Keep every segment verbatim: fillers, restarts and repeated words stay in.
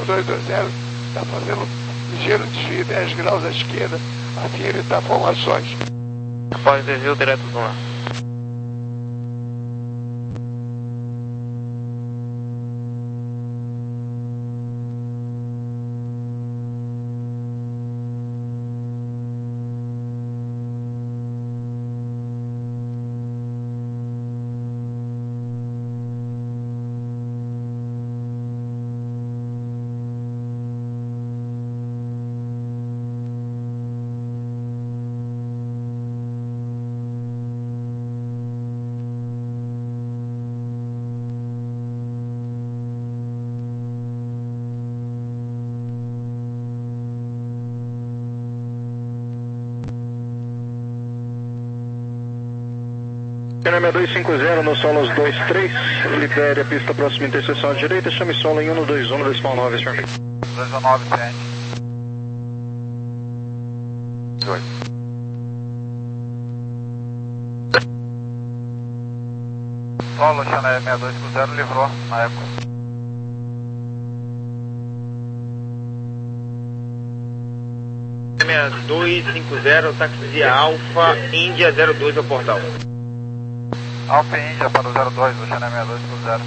cinco dois dois zero está fazendo ligeiro desvio dez graus à esquerda, a fim de evitar formações. Após desvio direto do ar. Cana dois cinco zero no solo dois três, libere a pista próxima interseção à direita, chame solo em um dois um, decimal nove, senhor. dois um nove, sete. dois. Solo, Channel seis dois cinco zero, livrou na época. seis dois cinco zero, taxia Alfa, Índia zero dois ao portal. Alfa Índia para o zero dois, do Channel seis dois cinco zero.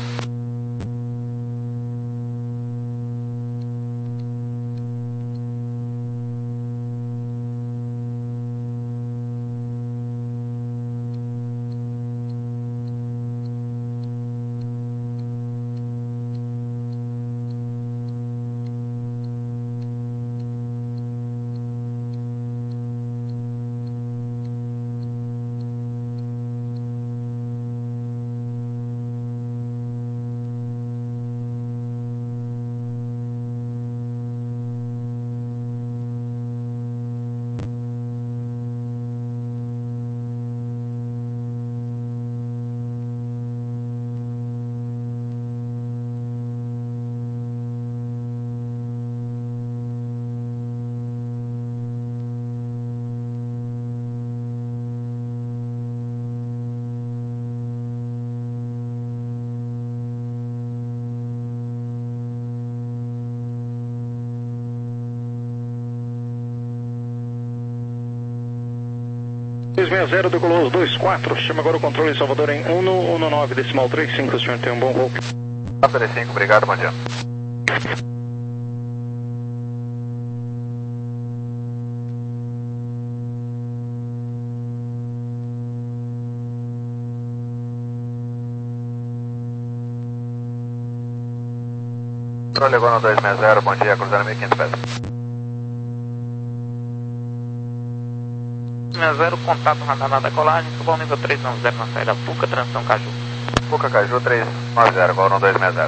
dois seis zero, decolou dois quatro, chama agora o controle em Salvador em um um nove, decimal três cinco, senhor, tem um bom voo. três cinco, obrigado, bom dia. Controle agora no dois seis zero, bom dia, cruzando mil e quinhentos pés. zero, contato radar na decolagem, suba nível três nove zero na saída Puca, transição Caju. Puca Caju três nove zero, agora no dois seis zero.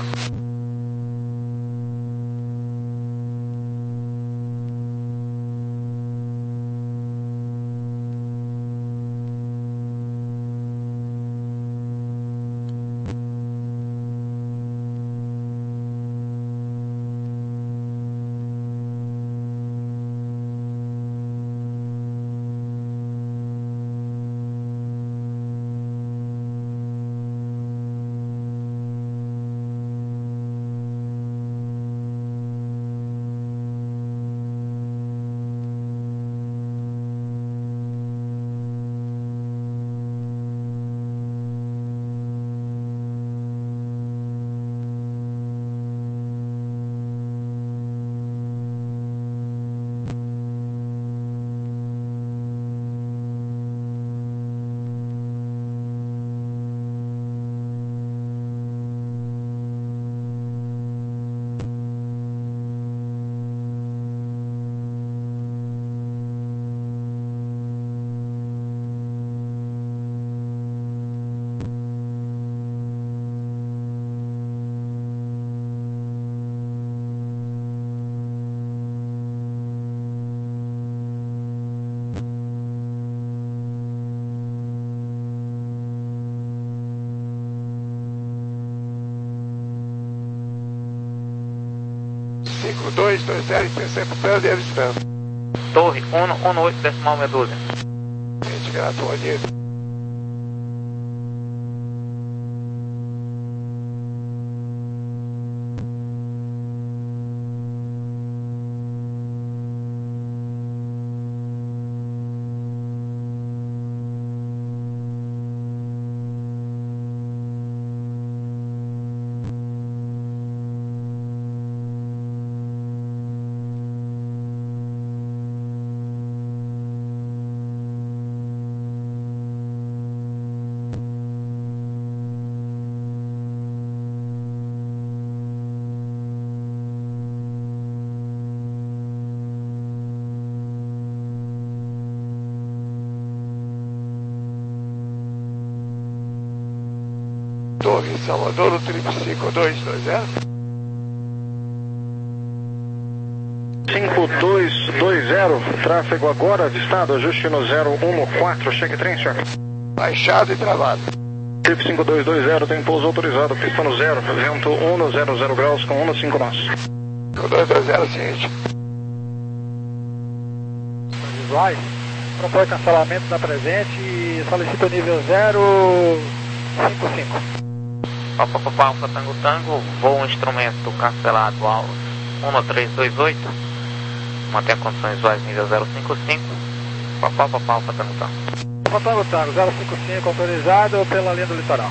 cinco dois dois zero, interceptando e avistando. Torre um um oito, decimal meia dúzia. Gente, gradualista. Torre, Salvador, o triplo cinco dois dois zero. cinco dois dois zero, tráfego agora avistado, ajuste no zero um quatro, cheque trem, senhor. Baixado e travado. Trip cinco dois dois zero, tem pouso autorizado, pista no zero, vento um no zero zero graus com um no cinco nós. cinco dois dois zero, seguinte. Visuais, propõe cancelamento da presente e solicita o nível zero cinco cinco. Papa Papa Alfa Tango Tango, voo instrumento cancelado ao um três dois oito. Mantém condições visuais nível zero cinco cinco. Papa Papa Alfa Tango Tango. Alfa Tango Tango, zero cinco cinco autorizado pela linha do litoral.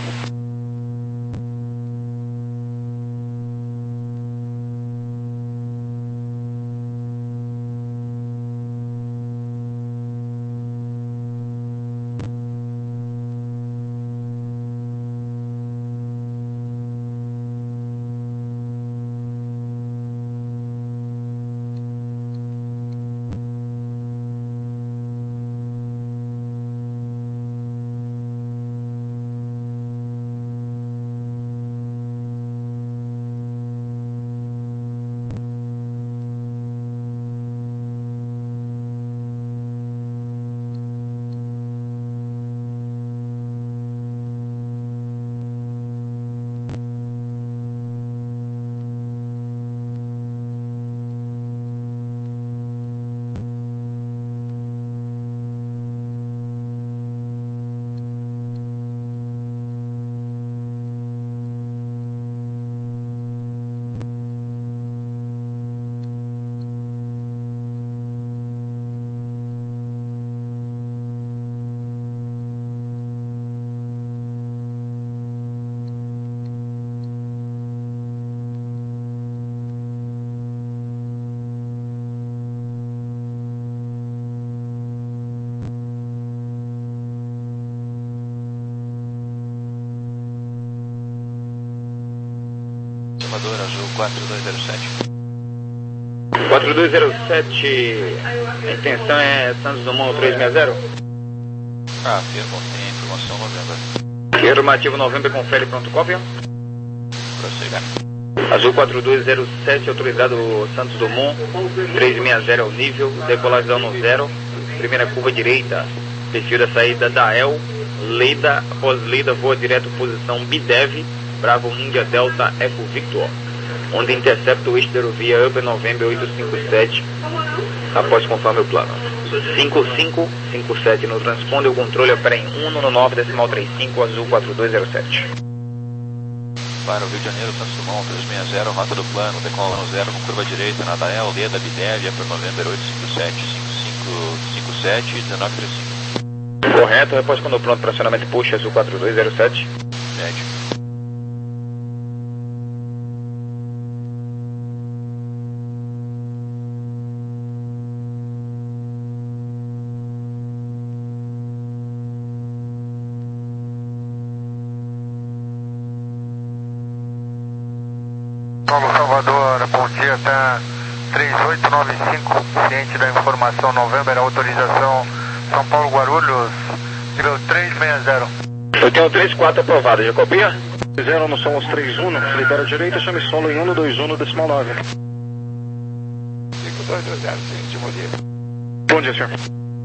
Salvador, Azul quatro dois zero sete. quatro dois zero sete, a intenção é Santos Dumont três seis zero. Ah, afirmo, tem informação November. Afirmativo November, confere, pronto, cópia. Prossiga. Azul quatro dois zero sete, autorizado Santos Dumont três seis zero ao nível, decolagem no zero, primeira curva direita, perfil da saída da El, Leida, após Leida, voa direto posição Bidev, Bravo India Delta Eco Victor, onde intercepta o eixo da aerovia Upper November oito cinco sete, após conforme o plano. cinco cinco cinco sete no transponder, o controle opera em um no nove decimal trinta e cinco, Azul quatro dois zero sete. Para o Rio de Janeiro, Santos Dumont três seis zero, rota do plano, decola no zero com curva direita, na Dael, Leda, Bidev, Upper November oito cinco sete, cinco cinco cinco sete, dezenove trinta e cinco. Correto, repórter quando pronto, pressionamento push, Azul quatro dois zero sete. Médio. Paulo Salvador, bom dia, tá três oito nove cinco, ciente da informação November, autorização São Paulo Guarulhos, nível três seis zero. Eu tenho três quatro aprovado, já copia? zero no som os três um, libera a direita, chame solo em um dois um decimal nove. cinco dois dois zero, seguinte, bom dia. Bom dia, senhor.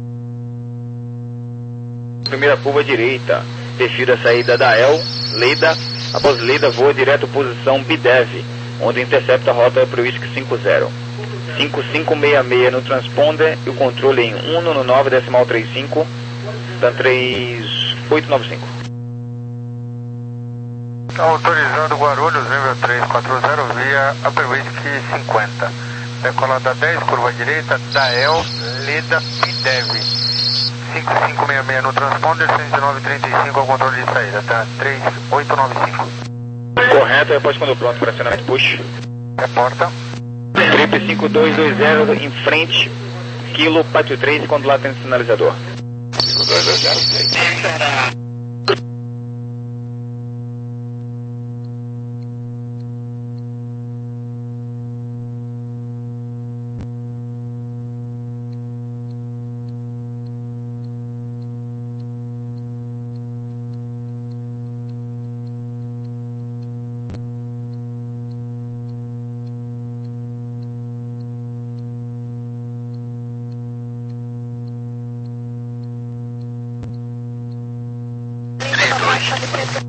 Primeira curva direita, perfil da saída da El, Leida, após Leida voa direto posição Bidev, onde intercepta a rota para o Whisky cinco zero. cinco cinco seis seis no transponder e o controle em um no nove decimal trinta e cinco, dan três oito nove cinco. Autorizando Guarulhos, nível três quatro zero, via Upper Whisky cinquenta. Decolada dez, curva direita, Dael, Leda, Bidev. cinco cinco seis seis no transponder, cento e nove trinta e cinco ao controle de saída, tá? três oito nove cinco. Correto, repórter quando pronto, pressionamento push. Reporta. Trip cinco dois dois zero em frente, Kilo Pátio três, quando lá tem sinalizador. cinco dois dois zero, seguinte. chave preta.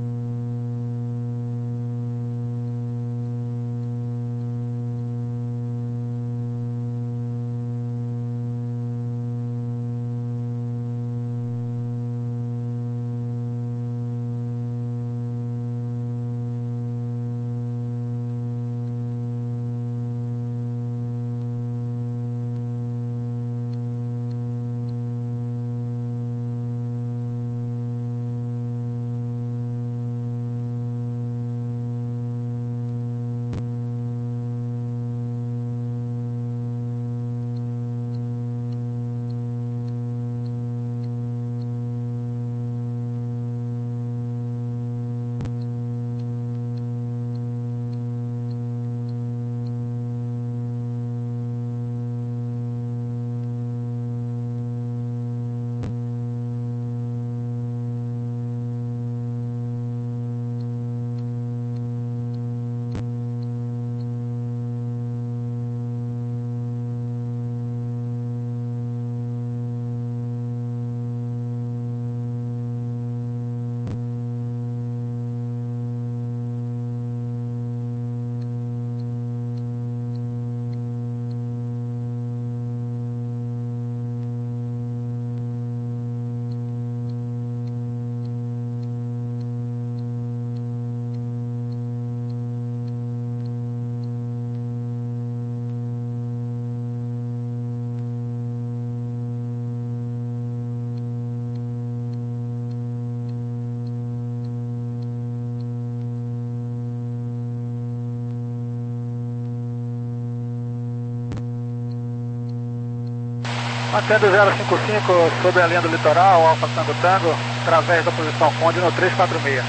Mantendo zero cinco cinco sobre a linha do litoral, Alfa Tango Tango, através da posição Conde no três quatro seis.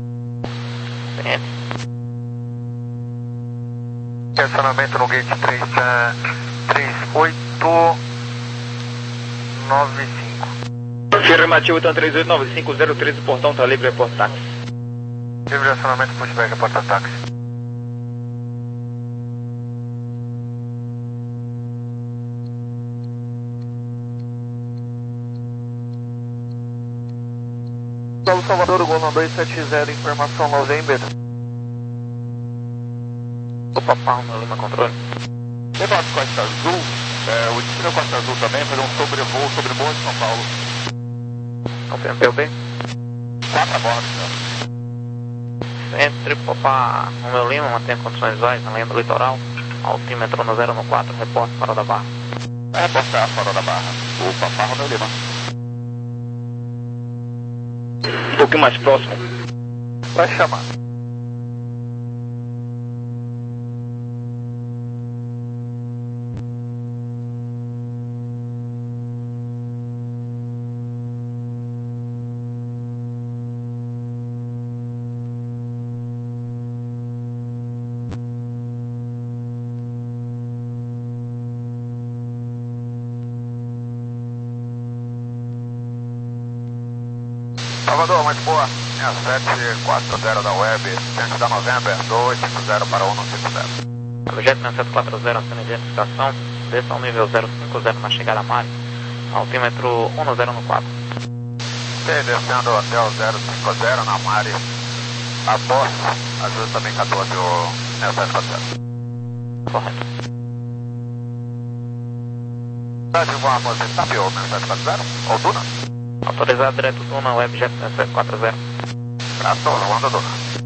Estacionamento no gate três, três oito nove cinco. Afirmativo, então três oito nove cinco zero três, o portão está livre, é porta táxi. Livre de acionamento, pushback, é porta táxi. Paulo Salvador, Gol dois sete zero, informação November. Opa, Palma, Lima Controle. Levado Costa Azul, é, o destino é Costa Azul também, fazer um sobrevoo sobre Morro de São Paulo. Confirma P U B. Quatro a bordo, senhor. Entre Opa, Romeu Lima, mantenha condições visuais na linha do litoral. Altímetro no zero no quatro, reporte fora da barra. É, reportar fora da barra. O Papá Romeu Lima. Um pouquinho mais próximo. Vai chamar. Salvador, muito boa. Linha sete quatro zero da web, centro da November, dois cinco zero para um cinco zero. Objeto sete quatro zero, antena de identificação, desça ao nível zero cinco zero na chegada a Mari, altímetro um zero no quatro. Ok, descendo até o zero cinco zero na Mari, após, ajuda também catorze o linha sete quatro zero. Correto. Tá de voar você sabe o linha sete quatro zero? Ou Duna? Autorizado direto Duna, Webjet sete quatro zero. Trato, Luanda Duna.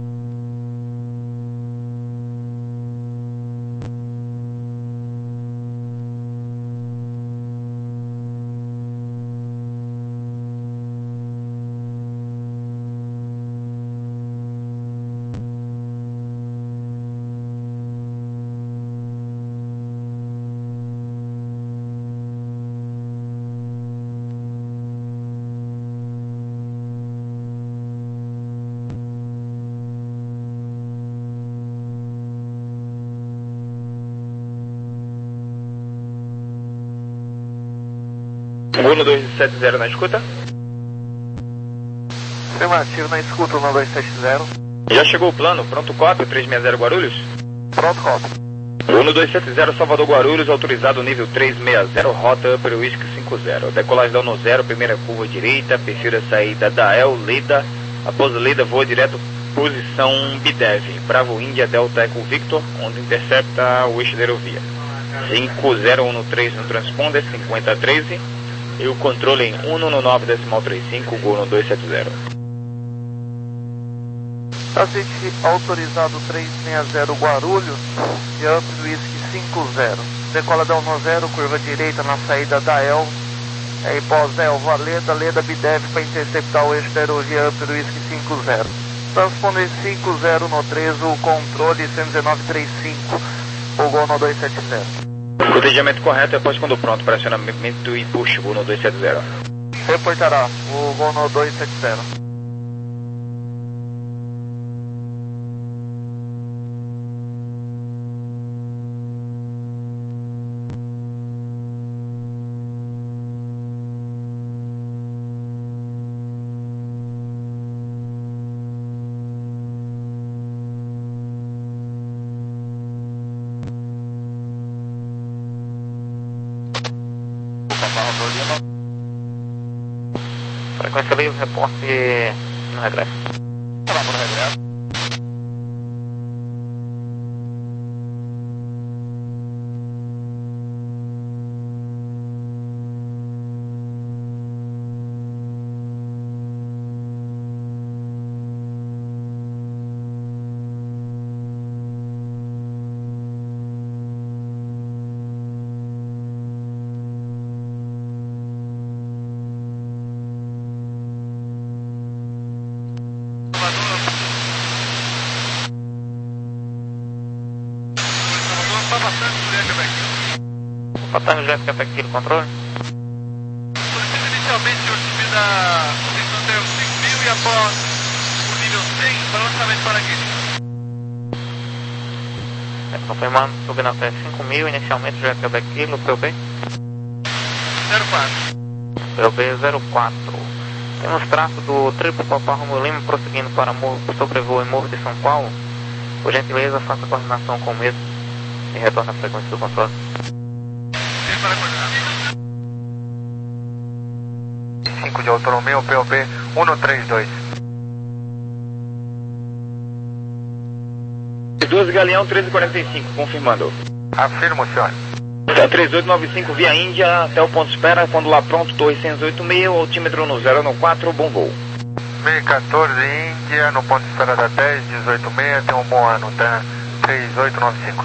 Bruno dois sete zero na escuta. Afirmativo na escuta, um dois sete zero. Já chegou o plano, pronto cópia, três seis zero Guarulhos. Pronto, cópia. Bruno dois sete zero, Salvador Guarulhos, autorizado nível três seis zero, rota Upper Whisky cinco zero. Decolagem da um zero, primeira curva direita, perfil da saída da El, Leda, Após a Leda, voa direto posição B D E V, Bravo Índia Delta Eco Victor, onde intercepta o eixo da aerovia. cinco zero um três no transponder, cinquenta treze, e o controle em um no nove decimal trinta e cinco, Gol no dois sete zero. Aceite autorizado três seis zero Guarulhos, Jump Whisky cinco zero. Decola da um zero, curva direita na saída da E L. Aí pós-Elva, Leda, Leda B D E V para interceptar o eixo da aerovia Up Whisky cinco zero. Transponder cinco zero no três, o controle cento e dezenove trinta e cinco, o Gol no dois sete zero. Cotejamento correto, após quando pronto, pressionamento e push, Gol no dois sete zero. Reportará o Gol no dois sete zero. Frequência livre, reporte no regresso. Vamos no regresso. Patango Jet Quebec Kilo, controle. Solicito inicialmente o subir da posição até os cinco mil e após o nível cem para lançamento para aqui. É, confirmando, subindo até cinco mil, inicialmente Jet Quebec Kilo, P O B. zero quatro. P O B zero quatro. Temos traço do triplo Papa Romulo Lima prosseguindo para morro, sobrevoo em Morro de São Paulo. Por gentileza, faça a coordenação com o mesmo e retorne à frequência do controle. cinco de autonomia, o P O B um no três dois. doze Galeão treze quarenta e cinco, confirmando. Afirmo, senhor. Tá três oito nove cinco via Índia até o ponto de espera, quando lá pronto, Torre cento e oitenta e seis, altímetro no zero no quatro, bom voo. mil e quatorze Índia, no ponto de espera da dez, dezoito seis, tem um bom ano, tá? três oito nove cinco.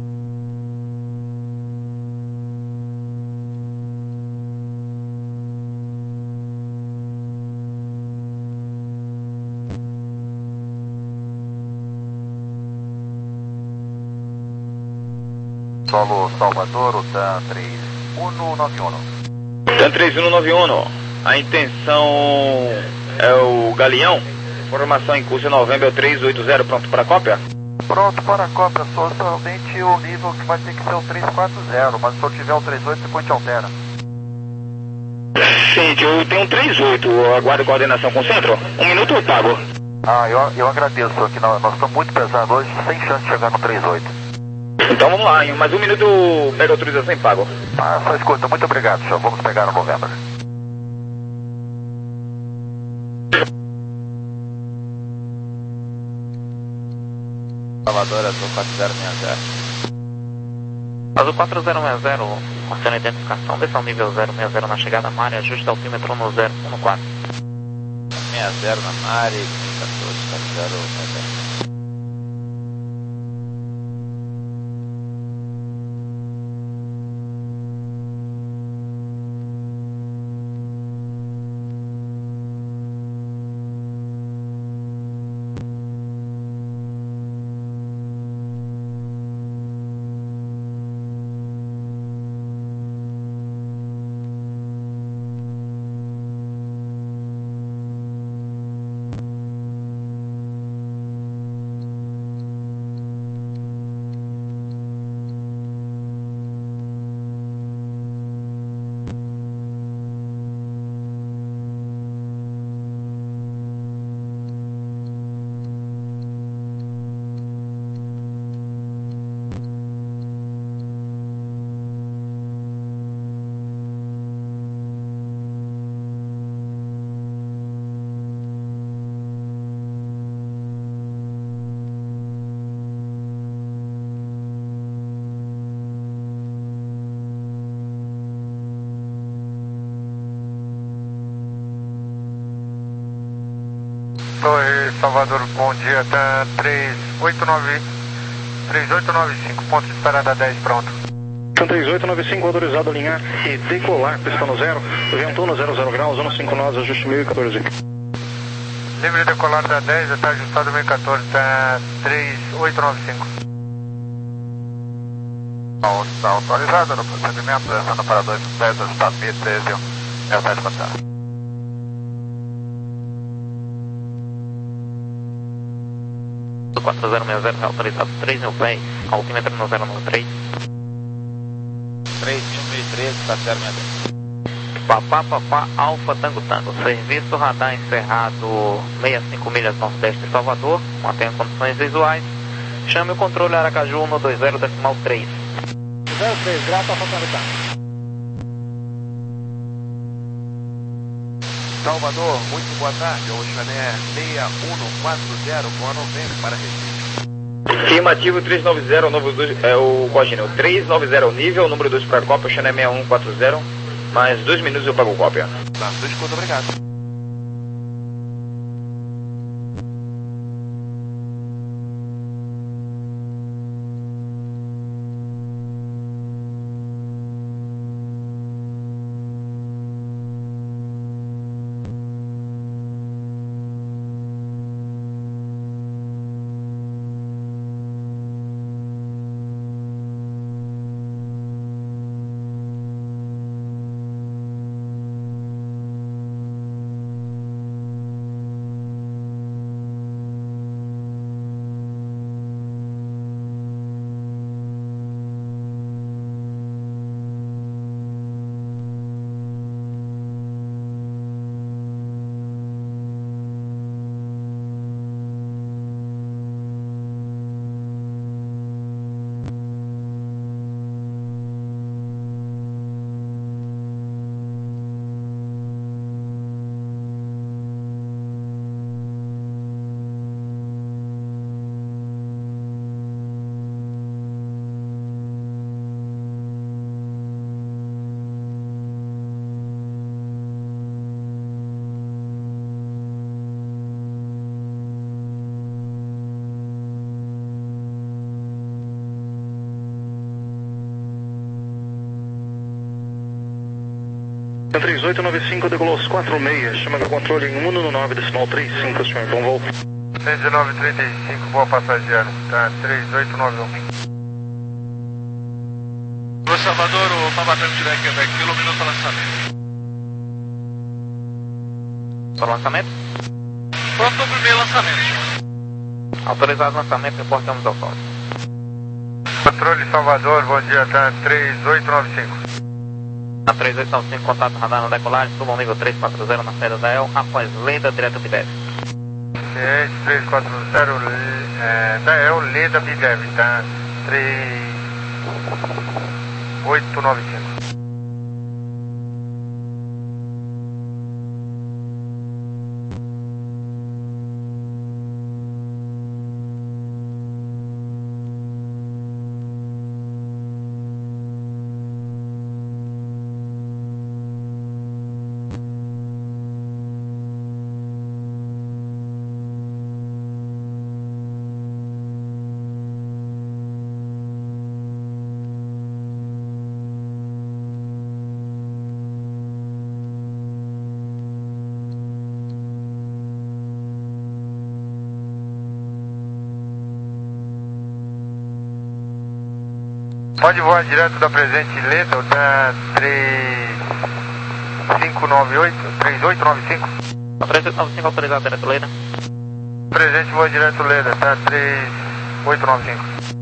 Solo Salvador, o T A M três um nove um. T A M três um nove um, a intenção é o Galeão, formação em curso novembro três oito zero, pronto para a cópia? Pronto para a cópia, só somente o nível que vai ter que ser o três quatro zero, mas se eu tiver o três oito, depois te altera. Sim, eu tenho um três oito, aguardo coordenação com o centro. Um minuto eu pago. Ah, eu, eu agradeço, que nós, nós estamos muito pesados hoje, sem chance de chegar no três oito. Então vamos lá, em mais um minuto eu pego a autorização e pago. Ah, só escuta, muito obrigado, senhor. Vamos pegar no novembro. Salvador, Azul quatro zero seis zero. Azul quatro zero seis zero, marcando a identificação, desça ao nível zero seis zero na chegada à área, ajuste altímetro no zero um quatro. seis zero na área, mil e quatorze, quatro zero seis zero. Torre Salvador, bom dia, tá três oito nove cinco, ponto de parada dez, pronto. três oito nove cinco, autorizado a alinhar e decolar, pista no zero, vento um zero zero graus, um cinco nós, ajuste mil e quatorze. Livre decolar da dez, está ajustado mil e quatorze, tá três oito nove cinco. Está autorizado no procedimento, descendo para dois dez, ajustado mil e treze, mil sete quatro. quatro zero seis zero, autorizado três mil pés, altímetro no zero nove três. três mil e treze, está zero sessenta e três. Papá, papá, Alfa Tango Tango, serviço radar encerrado sessenta e cinco milhas nordeste de Salvador, mantenha condições visuais, chame o controle Aracaju no dois zero decimal três. zero três, grato, Alfa Tango Tango. Salvador, muito boa tarde, o Chané seis um quatro zero com a novembro para Recife. Afirmativo três nove zero, número dois, é o Cogênio, três nove zero nível, número dois para a Copa, Chané seis um quatro zero, mais dois minutos eu pago cópia. Tá, muito obrigado. três oito nove cinco, decolou aos quatro seis, chama o controle em um no nove decimal trinta e cinco, senhor, bom voo. cento e nove trinta e cinco, boa passageiro, tá três oito nove um. Ô Salvador, o Pabatão tiver que é quilo, minuto para lançamento. Para o lançamento? Pronto para o primeiro lançamento. Autorizado lançamento, reportamos ao sol. Controle Salvador, bom dia, tá três oito nove cinco. Na três oito nove cinco, contato radar na decolagem, suba ao nível três quatro zero na saída da E L, após Leda, direto B D F. Ciente, três quatro zero, é, da E L, Leda, B D F, tá três oito nove cinco. Pode voar direto da presente Leda, da três cinco nove oito, três oito nove cinco. A três oito nove cinco, autorizado direto Leda. Presente voa direto Leda, tá três oito nove cinco.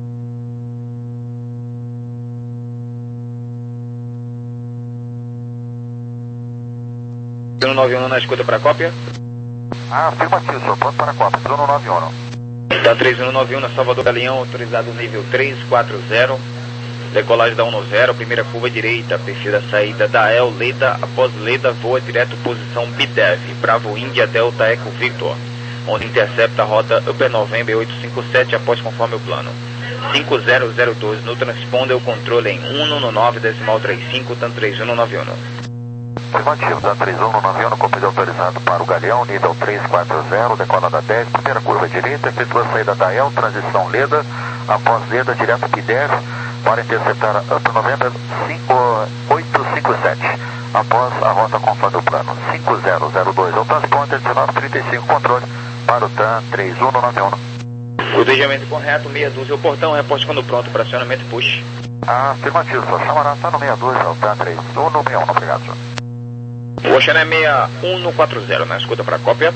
um nove um na escuta para a cópia. Ah, afirmativo, senhor, pronto para a Copa, um nove um. Tá três um nove um na Salvador Galeão, autorizado nível três quatro zero. Decolagem da um zero, primeira curva direita, perfil da saída da E L, Leda, após Leda, voa direto posição B D F, Bravo Índia Delta Eco Victor, onde intercepta a rota Upper November oito cinco sete após conforme o plano. cinco zero zero dois no transponder o controle em um no nove decimal trinta e cinco, TAN três um nove um. Afirmativo, da três um no nove um, no corpo autorizado para o Galeão, nível três quatro zero, decola da dez, primeira curva direita, efetua a saída da E L, transição Leda, após Leda, direto P D E V, para interceptar Up November cinco oito cinco sete, após a rota conforme o plano, cinco zero zero dois, ao transponder, dezenove trinta e cinco, controle, para o T A M três um no nove um. Codejamento correto, meia dúzia, o portão, reporte quando pronto, para acionamento push. Afirmativo, sua chamará está no meia dúzia, ao T A M três um no meia um, obrigado, senhor. O Ocean é seis um quatro zero, na escuta para cópia.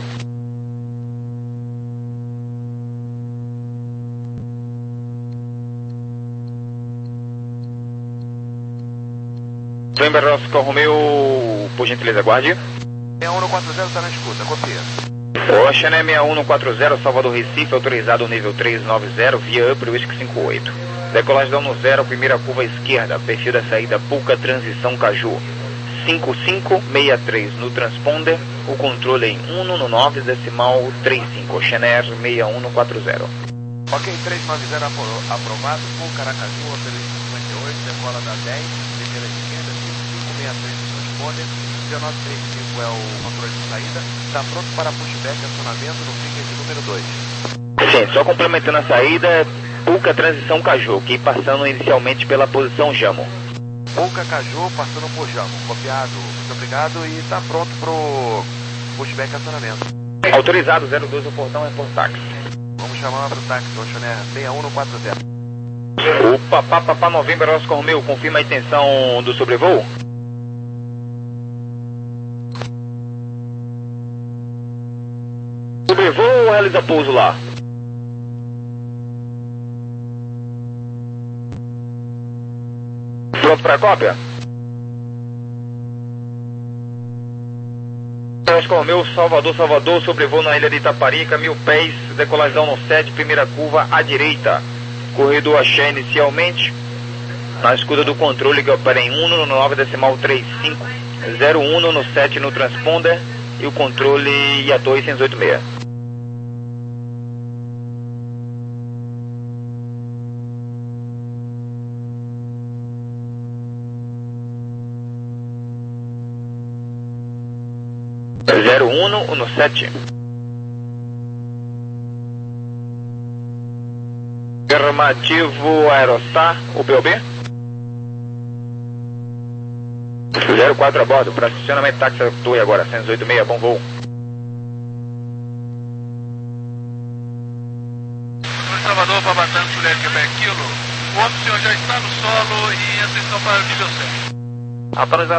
November Oscar Romeo, por gentileza, aguarde. seis um quatro zero está na escuta, copia. Ocean é seis um quatro zero, Salvador Recife, autorizado nível três nove zero, via Up Whisky cinco oito. Decolagem no zero, primeira curva esquerda, perfil da saída Puca, transição Caju. cinco cinco seis três no transponder, o controle em um no nove, decimal trinta e cinco, Ocean Air seis um quatro zero. Ok, três nove zero aprovado, Puca, Aracaju, Hotel cinquenta e oito, decola da dez, primeira esquerda, cinco cinco seis três no transponder, dezenove trinta e cinco é o controle de saída, está pronto para pushback, acionamento no finger de número dois. Sim, só complementando a saída, Puca, transição Caju, que passando inicialmente pela posição Jamo. Puca, Caju, passando por Jamo, copiado, muito obrigado e está pronto pro pushback, acionamento. Autorizado, zero dois, o portão é por táxi. Vamos chamar para o táxi, Ocean Air seis um quatro zero. Opa, Papa, Papa, November, Oscar Romeo, confirma a intenção do sobrevoo? Sobrevoo ou realiza pouso lá? Pronto para a cópia? Oscar Romeo, Salvador, Salvador, sobrevoo na ilha de Itaparica, mil pés, decolagem no sete, primeira curva à direita. Corredor axé inicialmente, na escuta do controle que opera em um no nove, decimal trinta e cinco, zero um no sete no transponder e o controle I A dois seis oito seis. zero um no sete. Afirmativo Aerostar, o P O B. zero quatro a bordo, para estacionamento táxi Tui agora, seis oito seis, bom voo. Salvador, Babatano, Juliette, Quebec, Kilo. O outro senhor já está no solo e atenção para o nível sete. Autorizado.